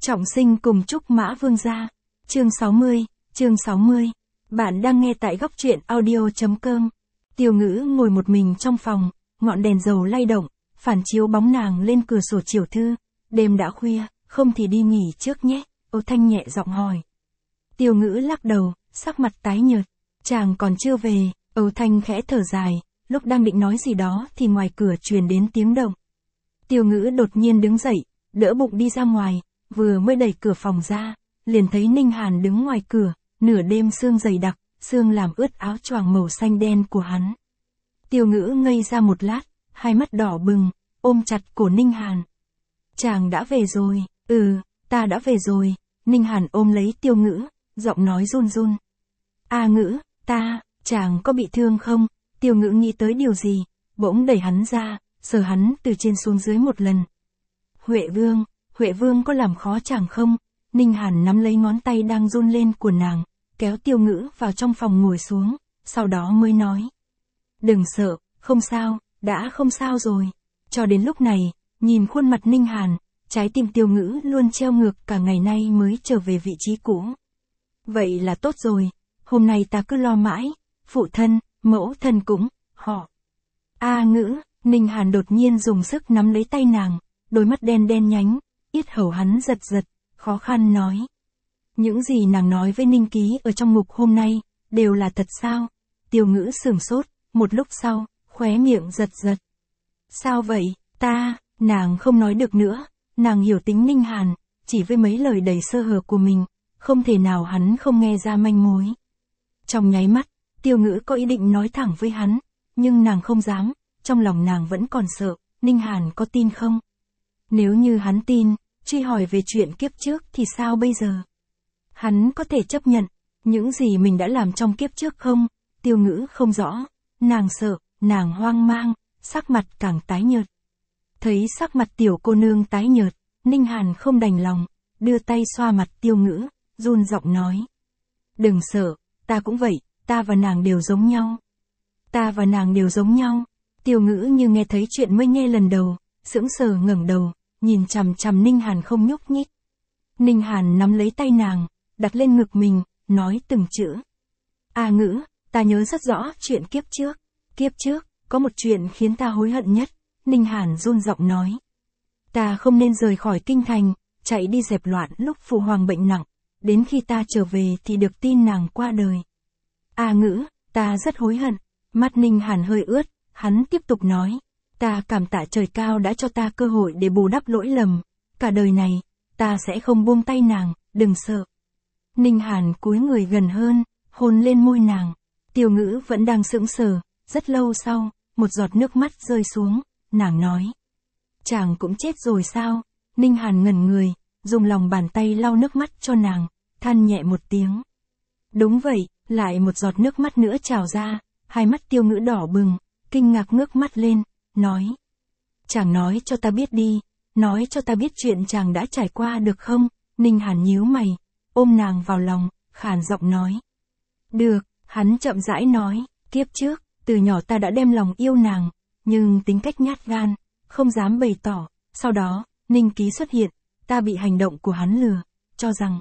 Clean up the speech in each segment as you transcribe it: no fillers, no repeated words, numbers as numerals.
Trọng sinh cùng Trúc Mã Vương gia. Chương 60. Bạn đang nghe tại góc truyện audio.com. Tiêu Ngữ ngồi một mình trong phòng, ngọn đèn dầu lay động, phản chiếu bóng nàng lên cửa sổ chiều thư. Đêm đã khuya, không thì đi nghỉ trước nhé, Âu Thanh nhẹ giọng hỏi. Tiêu Ngữ lắc đầu, sắc mặt tái nhợt. Chàng còn chưa về, Âu Thanh khẽ thở dài, lúc đang định nói gì đó thì ngoài cửa truyền đến tiếng động. Tiêu Ngữ đột nhiên đứng dậy, đỡ bụng đi ra ngoài, vừa mới đẩy cửa phòng ra, liền thấy Ninh Hàn đứng ngoài cửa, nửa đêm sương dày đặc, sương làm ướt áo choàng màu xanh đen của hắn. Tiêu Ngữ ngây ra một lát, hai mắt đỏ bừng, ôm chặt cổ Ninh Hàn. Chàng đã về rồi, ta đã về rồi, Ninh Hàn ôm lấy Tiêu Ngữ, giọng nói run run. Ngữ, chàng có bị thương không? Tiêu Ngữ nghĩ tới điều gì, bỗng đẩy hắn ra, sờ hắn từ trên xuống dưới một lần. Huệ Vương có làm khó chàng không? Ninh Hàn nắm lấy ngón tay đang run lên của nàng, kéo Tiêu Ngữ vào trong phòng ngồi xuống, sau đó mới nói. Đừng sợ, không sao, đã không sao rồi. Cho đến lúc này, nhìn khuôn mặt Ninh Hàn, trái tim Tiêu Ngữ luôn treo ngược cả ngày nay mới trở về vị trí cũ. Vậy là tốt rồi, hôm nay ta cứ lo mãi, phụ thân, mẫu thân cũng, họ. Ngữ, Ninh Hàn đột nhiên dùng sức nắm lấy tay nàng, đôi mắt đen đen nhánh, yết hầu hắn giật giật, khó khăn nói. Những gì nàng nói với Ninh Ký ở trong ngục hôm nay, đều là thật sao? Tiêu Ngữ sửng sốt, một lúc sau, khóe miệng giật giật. Sao vậy, nàng không nói được nữa, nàng hiểu tính Ninh Hàn, chỉ với mấy lời đầy sơ hở của mình, không thể nào hắn không nghe ra manh mối. Trong nháy mắt, Tiêu Ngữ có ý định nói thẳng với hắn, nhưng nàng không dám, trong lòng nàng vẫn còn sợ, Ninh Hàn có tin không? Nếu như hắn tin, truy hỏi về chuyện kiếp trước thì sao bây giờ? Hắn có thể chấp nhận những gì mình đã làm trong kiếp trước không? Tiêu Ngữ không rõ, nàng sợ, nàng hoang mang, sắc mặt càng tái nhợt. Thấy sắc mặt tiểu cô nương tái nhợt, Ninh Hàn không đành lòng, đưa tay xoa mặt Tiêu Ngữ, run giọng nói. Đừng sợ, ta cũng vậy, ta và nàng đều giống nhau. Tiêu Ngữ như nghe thấy chuyện mới nghe lần đầu, sững sờ ngẩng đầu, nhìn chằm chằm Ninh Hàn không nhúc nhích. Ninh Hàn nắm lấy tay nàng, đặt lên ngực mình, nói từng chữ. Ngữ, ta nhớ rất rõ chuyện kiếp trước. Kiếp trước, có một chuyện khiến ta hối hận nhất, Ninh Hàn run giọng nói. Ta không nên rời khỏi kinh thành, chạy đi dẹp loạn lúc phụ hoàng bệnh nặng, đến khi ta trở về thì được tin nàng qua đời. Ngữ, ta rất hối hận. Mắt Ninh Hàn hơi ướt, hắn tiếp tục nói. Ta cảm tạ trời cao đã cho ta cơ hội để bù đắp lỗi lầm. Cả đời này, ta sẽ không buông tay nàng, đừng sợ. Ninh Hàn cúi người gần hơn, hôn lên môi nàng. Tiêu Ngữ vẫn đang sững sờ, rất lâu sau, một giọt nước mắt rơi xuống, nàng nói. Chàng cũng chết rồi sao? Ninh Hàn ngẩn người, dùng lòng bàn tay lau nước mắt cho nàng, than nhẹ một tiếng. Đúng vậy, lại một giọt nước mắt nữa trào ra, hai mắt Tiêu Ngữ đỏ bừng, kinh ngạc ngước mắt lên, nói. Chàng nói cho ta biết đi, nói cho ta biết chuyện chàng đã trải qua được không? Ninh Hàn nhíu mày, ôm nàng vào lòng, khàn giọng nói. Được, hắn chậm rãi nói, kiếp trước, từ nhỏ ta đã đem lòng yêu nàng, nhưng tính cách nhát gan, không dám bày tỏ. Sau đó, Ninh Ký xuất hiện, ta bị hành động của hắn lừa, cho rằng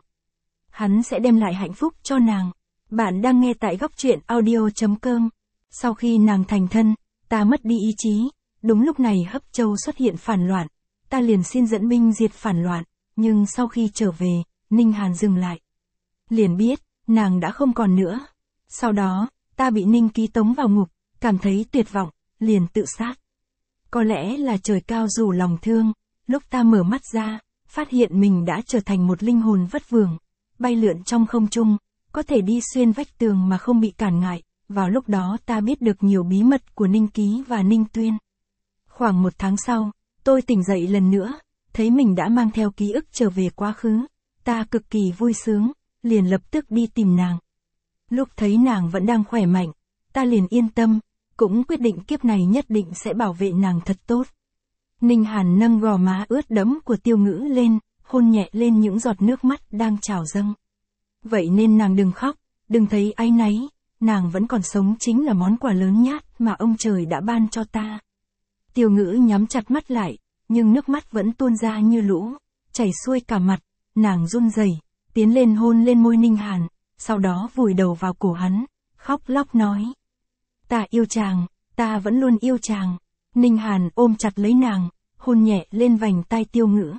hắn sẽ đem lại hạnh phúc cho nàng. Bạn đang nghe tại góc truyện audio.com. Sau khi nàng thành thân, ta mất đi ý chí, đúng lúc này Hấp Châu xuất hiện phản loạn, ta liền xin dẫn binh diệt phản loạn, nhưng sau khi trở về, Ninh Hàn dừng lại. Liền biết, nàng đã không còn nữa. Sau đó, ta bị Ninh Ký tống vào ngục, cảm thấy tuyệt vọng, liền tự sát. Có lẽ là trời cao rủ lòng thương, lúc ta mở mắt ra, phát hiện mình đã trở thành một linh hồn vất vưởng, bay lượn trong không trung, có thể đi xuyên vách tường mà không bị cản ngại. Vào lúc đó ta biết được nhiều bí mật của Ninh Ký và Ninh Tuyên. Khoảng 1 tháng sau, tôi tỉnh dậy lần nữa, thấy mình đã mang theo ký ức trở về quá khứ. Ta cực kỳ vui sướng, liền lập tức đi tìm nàng. Lúc thấy nàng vẫn đang khỏe mạnh, ta liền yên tâm, cũng quyết định kiếp này nhất định sẽ bảo vệ nàng thật tốt. Ninh Hàn nâng gò má ướt đẫm của Tiêu Ngữ lên, hôn nhẹ lên những giọt nước mắt đang trào dâng. Vậy nên nàng đừng khóc, đừng thấy áy náy. Nàng vẫn còn sống chính là món quà lớn nhất mà ông trời đã ban cho ta. Tiêu Ngữ nhắm chặt mắt lại, nhưng nước mắt vẫn tuôn ra như lũ, chảy xuôi cả mặt, nàng run rẩy, tiến lên hôn lên môi Ninh Hàn, sau đó vùi đầu vào cổ hắn, khóc lóc nói. Ta yêu chàng, ta vẫn luôn yêu chàng. Ninh Hàn ôm chặt lấy nàng, hôn nhẹ lên vành tai Tiêu Ngữ.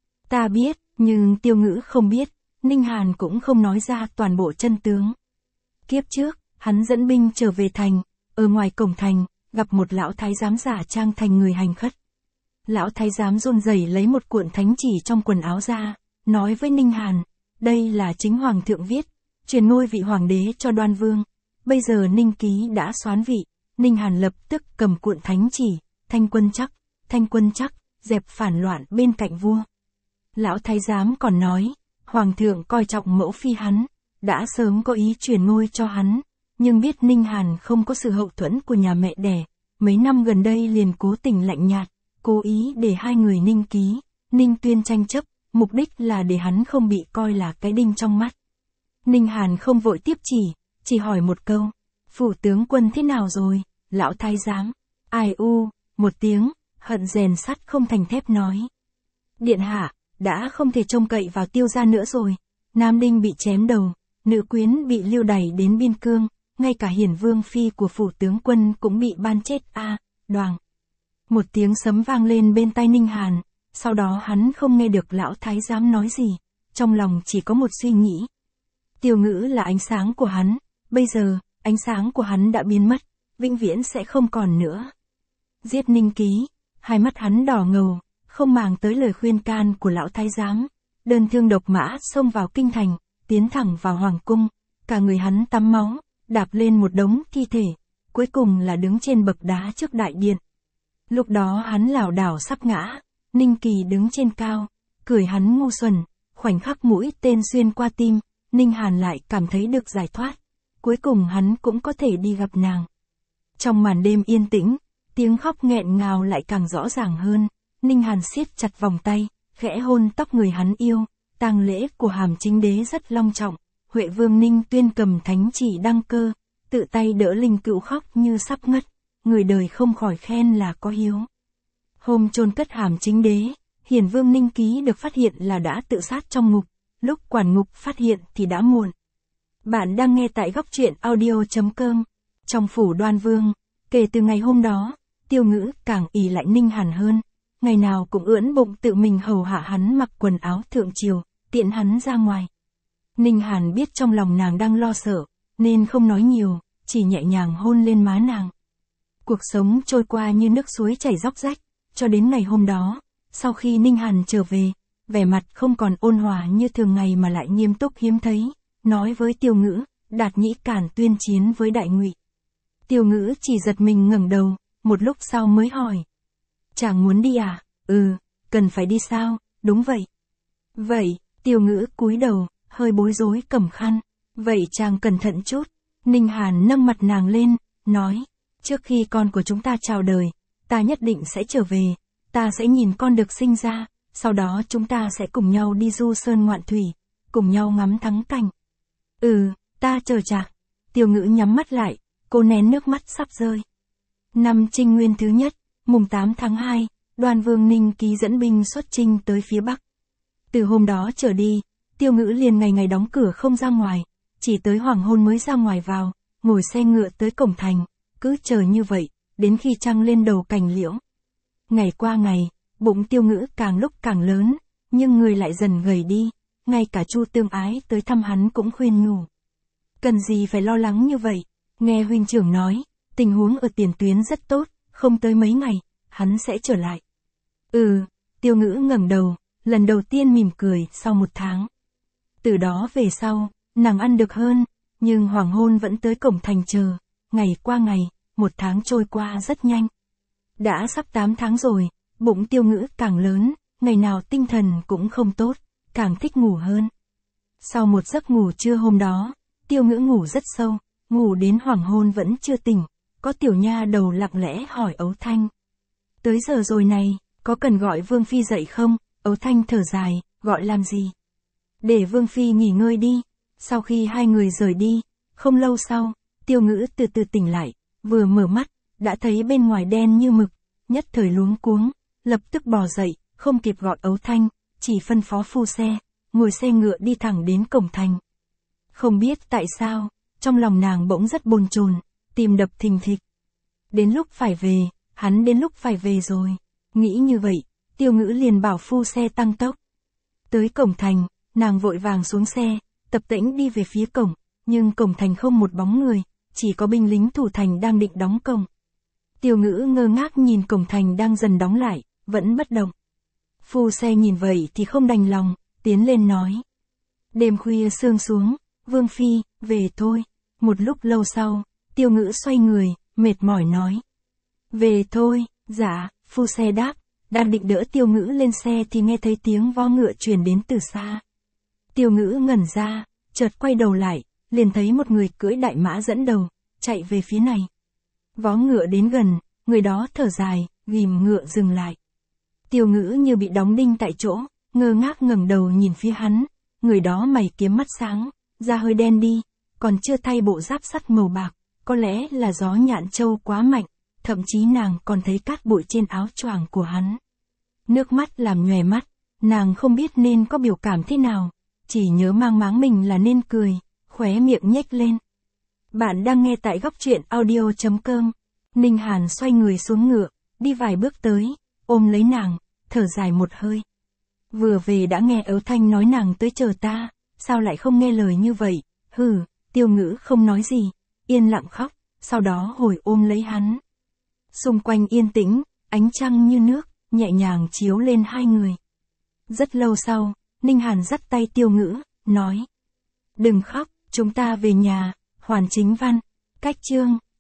Ta biết, nhưng Tiêu Ngữ không biết, Ninh Hàn cũng không nói ra toàn bộ chân tướng. Kiếp trước, hắn dẫn binh trở về thành, ở ngoài cổng thành, gặp một lão thái giám giả trang thành người hành khất. Lão thái giám run rẩy lấy một cuộn thánh chỉ trong quần áo ra, nói với Ninh Hàn, đây là chính hoàng thượng viết, truyền ngôi vị hoàng đế cho Đoan Vương. Bây giờ Ninh Ký đã soán vị, Ninh Hàn lập tức cầm cuộn thánh chỉ, thanh quân chắc, dẹp phản loạn bên cạnh vua. Lão thái giám còn nói, hoàng thượng coi trọng mẫu phi hắn, đã sớm có ý truyền ngôi cho hắn, nhưng biết Ninh Hàn không có sự hậu thuẫn của nhà mẹ đẻ, mấy năm gần đây liền cố tình lạnh nhạt, cố ý để hai người Ninh Ký, Ninh Tuyên tranh chấp, mục đích là để hắn không bị coi là cái đinh trong mắt. Ninh Hàn không vội tiếp chỉ hỏi một câu, phủ tướng quân thế nào rồi, lão thái giám, ai u, một tiếng, hận rèn sắt không thành thép nói. Điện hạ, đã không thể trông cậy vào Tiêu gia nữa rồi, Nam Đinh bị chém đầu, nữ quyến bị lưu đày đến biên cương, ngay cả hiển vương phi của phủ tướng quân cũng bị ban chết đoàng. Một tiếng sấm vang lên bên tai Ninh Hàn, sau đó hắn không nghe được lão thái giám nói gì, trong lòng chỉ có một suy nghĩ. Tiêu Ngữ là ánh sáng của hắn, bây giờ, ánh sáng của hắn đã biến mất, vĩnh viễn sẽ không còn nữa. Giết Ninh Ký, hai mắt hắn đỏ ngầu, không màng tới lời khuyên can của lão thái giám, đơn thương độc mã xông vào kinh thành, tiến thẳng vào hoàng cung, cả người hắn tắm máu, đạp lên một đống thi thể, cuối cùng là đứng trên bậc đá trước đại điện. Lúc đó hắn lảo đảo sắp ngã, Ninh Kỳ đứng trên cao, cười hắn ngu xuẩn, khoảnh khắc mũi tên xuyên qua tim, Ninh Hàn lại cảm thấy được giải thoát, cuối cùng hắn cũng có thể đi gặp nàng. Trong màn đêm yên tĩnh, tiếng khóc nghẹn ngào lại càng rõ ràng hơn, Ninh Hàn siết chặt vòng tay, khẽ hôn tóc người hắn yêu, tang lễ của Hàm Chính Đế rất long trọng, Huệ Vương Ninh Tuyên cầm thánh chỉ đăng cơ, tự tay đỡ Linh Cữu khóc như sắp ngất, người đời không khỏi khen là có hiếu. Hôm chôn cất Hàm Chính Đế, hiển vương Ninh Ký được phát hiện là đã tự sát trong ngục, lúc quản ngục phát hiện thì đã muộn. Bạn đang nghe tại góc truyện audio.com. Trong phủ Đoan Vương, kể từ ngày hôm đó, Tiêu Ngữ càng ỷ lại Ninh Hàn hơn, ngày nào cũng ưỡn bụng tự mình hầu hạ hắn mặc quần áo thượng triều, tiện hắn ra ngoài. Ninh Hàn biết trong lòng nàng đang lo sợ, nên không nói nhiều, chỉ nhẹ nhàng hôn lên má nàng. Cuộc sống trôi qua như nước suối chảy róc rách, cho đến ngày hôm đó, sau khi Ninh Hàn trở về, vẻ mặt không còn ôn hòa như thường ngày mà lại nghiêm túc hiếm thấy, nói với Tiêu Ngữ, Đạt Nhĩ Cản tuyên chiến với Đại Ngụy. Tiêu Ngữ chỉ giật mình ngẩng đầu, một lúc sau mới hỏi. Chàng muốn đi à? Cần phải đi sao? Đúng vậy. Vậy, Tiêu Ngữ cúi đầu, hơi bối rối cầm khăn. Vậy chàng cẩn thận chút. Ninh Hàn nâng mặt nàng lên, nói, trước khi con của chúng ta chào đời, ta nhất định sẽ trở về, ta sẽ nhìn con được sinh ra, sau đó chúng ta sẽ cùng nhau đi du sơn ngoạn thủy, cùng nhau ngắm thắng cảnh. Ta chờ chàng. Tiêu Ngữ nhắm mắt lại, cô nén nước mắt sắp rơi. Năm Trinh Nguyên thứ nhất, mùng 8 tháng 2, Đoan Vương Ninh Ký dẫn binh xuất chinh tới phía Bắc. Từ hôm đó trở đi, Tiêu Ngữ liền ngày ngày đóng cửa không ra ngoài, chỉ tới hoàng hôn mới ra ngoài vào, ngồi xe ngựa tới cổng thành, cứ chờ như vậy, đến khi trăng lên đầu cành liễu. Ngày qua ngày, bụng Tiêu Ngữ càng lúc càng lớn, nhưng người lại dần gầy đi, ngay cả Chu Tương Ái tới thăm hắn cũng khuyên nhủ. Cần gì phải lo lắng như vậy, nghe huynh trưởng nói, tình huống ở tiền tuyến rất tốt, không tới mấy ngày, hắn sẽ trở lại. Tiêu Ngữ ngẩng đầu, lần đầu tiên mỉm cười sau 1 tháng. Từ đó về sau, nàng ăn được hơn, nhưng hoàng hôn vẫn tới cổng thành chờ, ngày qua ngày, 1 tháng trôi qua rất nhanh. Đã sắp 8 tháng rồi, bụng Tiêu Ngữ càng lớn, ngày nào tinh thần cũng không tốt, càng thích ngủ hơn. Sau một giấc ngủ trưa hôm đó, Tiêu Ngữ ngủ rất sâu, ngủ đến hoàng hôn vẫn chưa tỉnh, có tiểu nha đầu lặng lẽ hỏi Ấu Thanh. Tới giờ rồi này, có cần gọi Vương Phi dậy không? Ấu Thanh thở dài, gọi làm gì? Để Vương Phi nghỉ ngơi đi. Sau khi hai người rời đi, không lâu sau, Tiêu Ngữ từ từ tỉnh lại, vừa mở mắt, đã thấy bên ngoài đen như mực, nhất thời luống cuống, lập tức bò dậy, không kịp gọi Ấu Thanh, chỉ phân phó phu xe, ngồi xe ngựa đi thẳng đến cổng thành. Không biết tại sao, trong lòng nàng bỗng rất bồn chồn, tim đập thình thịch. Đến lúc phải về, hắn đến lúc phải về rồi. Nghĩ như vậy, Tiêu Ngữ liền bảo phu xe tăng tốc. Tới cổng thành, nàng vội vàng xuống xe, tập tễnh đi về phía cổng, nhưng cổng thành không một bóng người, chỉ có binh lính thủ thành đang định đóng cổng. Tiêu Ngữ ngơ ngác nhìn cổng thành đang dần đóng lại, vẫn bất động. Phu xe nhìn vậy thì không đành lòng, tiến lên nói. Đêm khuya sương xuống, Vương Phi, về thôi. Một lúc lâu sau, Tiêu Ngữ xoay người, mệt mỏi nói. Về thôi, dạ, phu xe đáp, đang định đỡ Tiêu Ngữ lên xe thì nghe thấy tiếng vó ngựa truyền đến từ xa. Tiêu Ngữ ngẩn ra, chợt quay đầu lại, liền thấy một người cưỡi đại mã dẫn đầu, chạy về phía này. Vó ngựa đến gần, người đó thở dài, ghìm ngựa dừng lại. Tiêu Ngữ như bị đóng đinh tại chỗ, ngơ ngác ngẩng đầu nhìn phía hắn, người đó mày kiếm mắt sáng, da hơi đen đi, còn chưa thay bộ giáp sắt màu bạc, có lẽ là gió nhạn châu quá mạnh, thậm chí nàng còn thấy cát bụi trên áo choàng của hắn. Nước mắt làm nhòe mắt, nàng không biết nên có biểu cảm thế nào, chỉ nhớ mang máng mình là nên cười, khóe miệng nhếch lên. Bạn đang nghe tại góc truyện audio.com. Ninh Hàn xoay người xuống ngựa, đi vài bước tới, ôm lấy nàng, thở dài một hơi. Vừa về đã nghe Ấu Thanh nói nàng tới chờ ta, sao lại không nghe lời như vậy, hừ, Tiêu Ngữ không nói gì, yên lặng khóc, sau đó hồi ôm lấy hắn. Xung quanh yên tĩnh, ánh trăng như nước, nhẹ nhàng chiếu lên hai người. Rất lâu sau, Ninh Hàn dắt tay Tiêu Ngữ, nói. Đừng khóc, chúng ta về nhà, Hoàn Chính Văn, cách chương.